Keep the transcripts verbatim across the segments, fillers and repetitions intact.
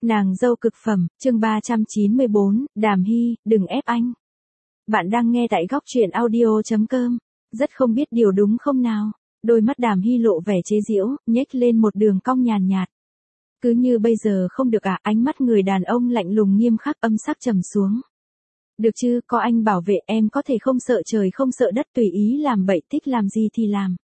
Nàng dâu cực phẩm, chương ba trăm chín mươi bốn, Đàm Hy, đừng ép anh. Bạn đang nghe tại góc truyện audio chấm com. Rất không biết điều đúng không nào? Đôi mắt Đàm Hy lộ vẻ chế giễu, nhếch lên một đường cong nhàn nhạt. Cứ như bây giờ không được à? Ánh mắt người đàn ông lạnh lùng nghiêm khắc, âm sắc trầm xuống. Được chứ, có anh bảo vệ em có thể không sợ trời không sợ đất, tùy ý làm bậy, thích làm gì thì làm.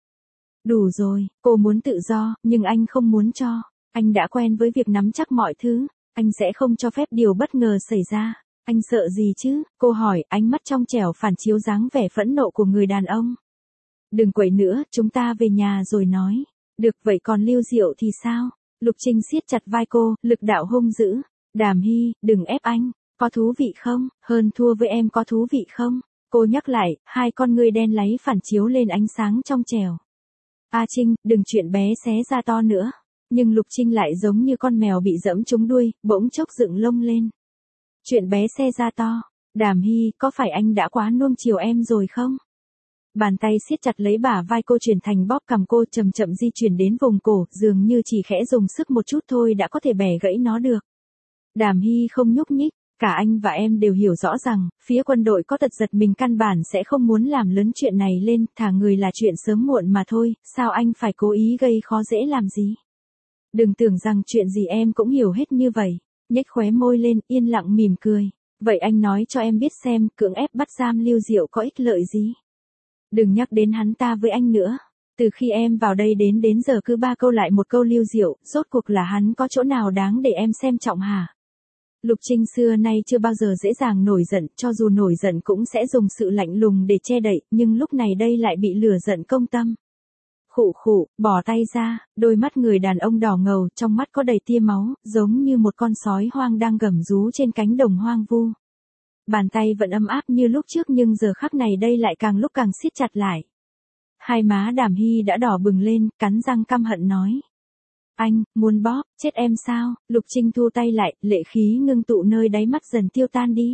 Đủ rồi, cô muốn tự do, nhưng anh không muốn cho. Anh đã quen với việc nắm chắc mọi thứ, anh sẽ không cho phép điều bất ngờ xảy ra. Anh sợ gì chứ? Cô hỏi, ánh mắt trong trẻo phản chiếu dáng vẻ phẫn nộ của người đàn ông. Đừng quậy nữa, chúng ta về nhà rồi nói. Được, vậy còn Lưu Diệu thì sao? Lục Trinh siết chặt vai cô, lực đạo hung dữ. Đàm Hy, đừng ép anh. Có thú vị không? Hơn thua với em có thú vị không? Cô nhắc lại, hai con ngươi đen láy phản chiếu lên ánh sáng trong trẻo. A Trinh, đừng chuyện bé xé ra to nữa. Nhưng Lục Trinh lại giống như con mèo bị dẫm trúng đuôi, bỗng chốc dựng lông lên. Chuyện bé xe ra to. Đàm Hy, có phải anh đã quá nuông chiều em rồi không? Bàn tay siết chặt lấy bả vai cô chuyển thành bóp cằm cô, chậm chậm di chuyển đến vùng cổ, dường như chỉ khẽ dùng sức một chút thôi đã có thể bẻ gãy nó được. Đàm Hy không nhúc nhích, cả anh và em đều hiểu rõ rằng, phía quân đội có tật giật mình căn bản sẽ không muốn làm lớn chuyện này lên, thả người là chuyện sớm muộn mà thôi, sao anh phải cố ý gây khó dễ làm gì? Đừng tưởng rằng chuyện gì em cũng hiểu hết như vậy. Nhếch khóe môi lên, yên lặng mỉm cười. Vậy anh nói cho em biết xem, cưỡng ép bắt giam Lưu Diệu có ích lợi gì? Đừng nhắc đến hắn ta với anh nữa. Từ khi em vào đây đến đến giờ cứ ba câu lại một câu Lưu Diệu, rốt cuộc là hắn có chỗ nào đáng để em xem trọng hả? Lục Trinh xưa nay chưa bao giờ dễ dàng nổi giận, cho dù nổi giận cũng sẽ dùng sự lạnh lùng để che đậy, nhưng lúc này đây lại bị lửa giận công tâm. Khụ khụ, bỏ tay ra, đôi mắt người đàn ông đỏ ngầu, trong mắt có đầy tia máu, giống như một con sói hoang đang gầm rú trên cánh đồng hoang vu. Bàn tay vẫn ấm áp như lúc trước nhưng giờ khắc này đây lại càng lúc càng siết chặt lại. Hai má Đàm Hy đã đỏ bừng lên, cắn răng căm hận nói. Anh, muốn bóp, chết em sao? Lục Trinh thu tay lại, lệ khí ngưng tụ nơi đáy mắt dần tiêu tan đi.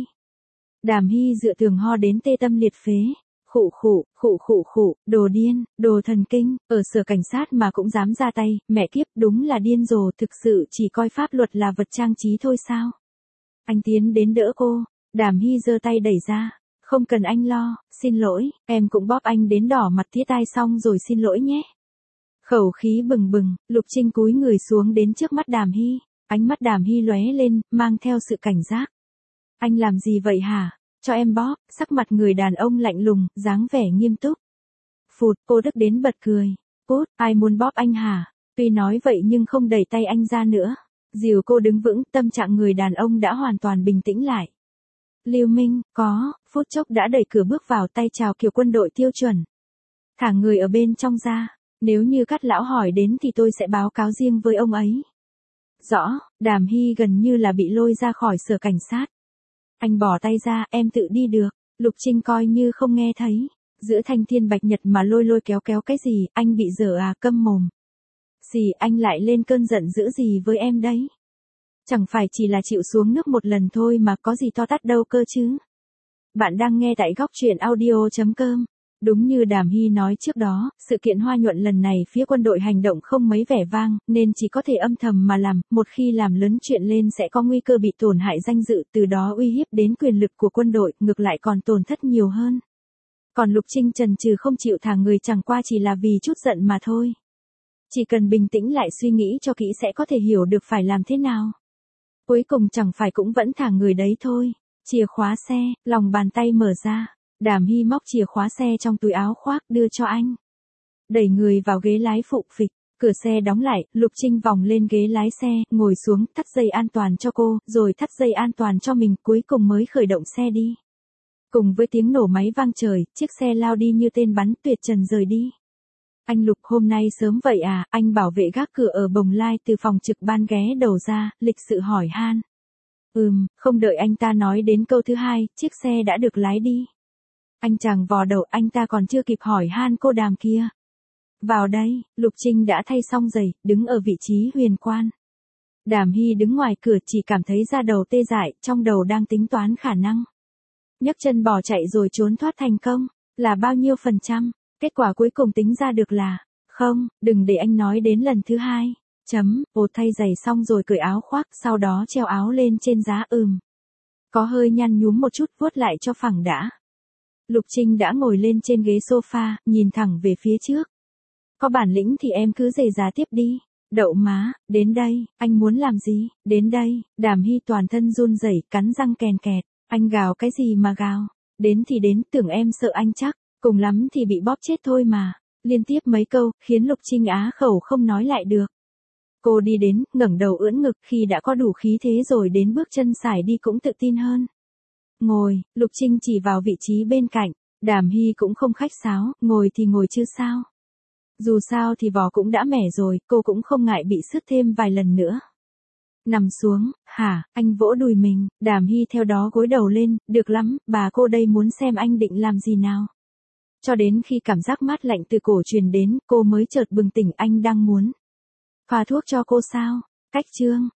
Đàm Hy dựa tường ho đến tê tâm liệt phế. Khụ khụ, khụ khụ khụ, đồ điên, đồ thần kinh, ở sở cảnh sát mà cũng dám ra tay, mẹ kiếp, đúng là điên rồ, thực sự chỉ coi pháp luật là vật trang trí thôi sao? Anh tiến đến đỡ cô, Đàm Hy giơ tay đẩy ra, không cần anh lo, xin lỗi, em cũng bóp anh đến đỏ mặt tía tai xong rồi xin lỗi nhé. Khẩu khí bừng bừng, Lục Trinh cúi người xuống đến trước mắt Đàm Hy, ánh mắt Đàm Hy lóe lên, mang theo sự cảnh giác. Anh làm gì vậy hả? Cho em bóp, sắc mặt người đàn ông lạnh lùng, dáng vẻ nghiêm túc. Phụt, cô tức đến bật cười. Cút, ai muốn bóp anh hả? Tuy nói vậy nhưng không đẩy tay anh ra nữa. Dìu cô đứng vững, tâm trạng người đàn ông đã hoàn toàn bình tĩnh lại. Lưu Minh, có, phút chốc đã đẩy cửa bước vào, tay chào kiểu quân đội tiêu chuẩn. Thả người ở bên trong ra, nếu như Cát lão hỏi đến thì tôi sẽ báo cáo riêng với ông ấy. Rõ, Đàm Hy gần như là bị lôi ra khỏi sở cảnh sát. Anh bỏ tay ra, em tự đi được. Lục Trinh coi như không nghe thấy. Giữa thanh thiên bạch nhật mà lôi lôi kéo kéo cái gì, anh bị dở à, câm mồm. Xì, anh lại lên cơn giận dữ gì với em đấy? Chẳng phải chỉ là chịu xuống nước một lần thôi mà có gì to tát đâu cơ chứ. Bạn đang nghe tại góc truyện audio chấm com. Đúng như Đàm Hy nói trước đó, sự kiện Hoa Nhuận lần này phía quân đội hành động không mấy vẻ vang, nên chỉ có thể âm thầm mà làm, một khi làm lớn chuyện lên sẽ có nguy cơ bị tổn hại danh dự, từ đó uy hiếp đến quyền lực của quân đội, ngược lại còn tổn thất nhiều hơn. Còn Lục Trinh chần chừ không chịu thả người chẳng qua chỉ là vì chút giận mà thôi. Chỉ cần bình tĩnh lại suy nghĩ cho kỹ sẽ có thể hiểu được phải làm thế nào. Cuối cùng chẳng phải cũng vẫn thả người đấy thôi. Chìa khóa xe, lòng bàn tay mở ra. Đàm Hy móc chìa khóa xe trong túi áo khoác đưa cho anh. Đẩy người vào ghế lái phụ phịch, cửa xe đóng lại, Lục Trinh vòng lên ghế lái xe, ngồi xuống, thắt dây an toàn cho cô, rồi thắt dây an toàn cho mình, cuối cùng mới khởi động xe đi. Cùng với tiếng nổ máy vang trời, chiếc xe lao đi như tên bắn tuyệt trần rời đi. Anh Lục, hôm nay sớm vậy à? Anh bảo vệ gác cửa ở Bồng Lai từ phòng trực ban ghé đầu ra, lịch sự hỏi han. Ừm, không đợi anh ta nói đến câu thứ hai, chiếc xe đã được lái đi. Anh chàng vò đầu, anh ta còn chưa kịp hỏi han cô Đàm kia. Vào đây, Lục Trinh đã thay xong giày, đứng ở vị trí huyền quan. Đàm Hy đứng ngoài cửa chỉ cảm thấy da đầu tê dại, trong đầu đang tính toán khả năng. Nhấc chân bỏ chạy rồi trốn thoát thành công, là bao nhiêu phần trăm? Kết quả cuối cùng tính ra được là, không, đừng để anh nói đến lần thứ hai. Chấm, ột thay giày xong rồi cởi áo khoác, sau đó treo áo lên trên giá ừm. Có hơi nhăn nhúm một chút vuốt lại cho phẳng đã. Lục Trinh đã ngồi lên trên ghế sofa, nhìn thẳng về phía trước. Có bản lĩnh thì em cứ giày giá tiếp đi. Đậu má, đến đây, anh muốn làm gì, đến đây, Đàm Hy toàn thân run rẩy, cắn răng kèn kẹt, anh gào cái gì mà gào, đến thì đến, tưởng em sợ anh chắc, cùng lắm thì bị bóp chết thôi mà, liên tiếp mấy câu, khiến Lục Trinh á khẩu không nói lại được. Cô đi đến, ngẩng đầu ưỡn ngực, khi đã có đủ khí thế rồi đến bước chân sải đi cũng tự tin hơn. Ngồi, Lục Trinh chỉ vào vị trí bên cạnh, Đàm Hy cũng không khách sáo, ngồi thì ngồi chứ sao. Dù sao thì vò cũng đã mẻ rồi, cô cũng không ngại bị sứt thêm vài lần nữa. Nằm xuống, hả, anh vỗ đùi mình, Đàm Hy theo đó gối đầu lên, được lắm, bà cô đây muốn xem anh định làm gì nào. Cho đến khi cảm giác mát lạnh từ cổ truyền đến, cô mới chợt bừng tỉnh anh đang muốn pha thuốc cho cô sao, cách chương.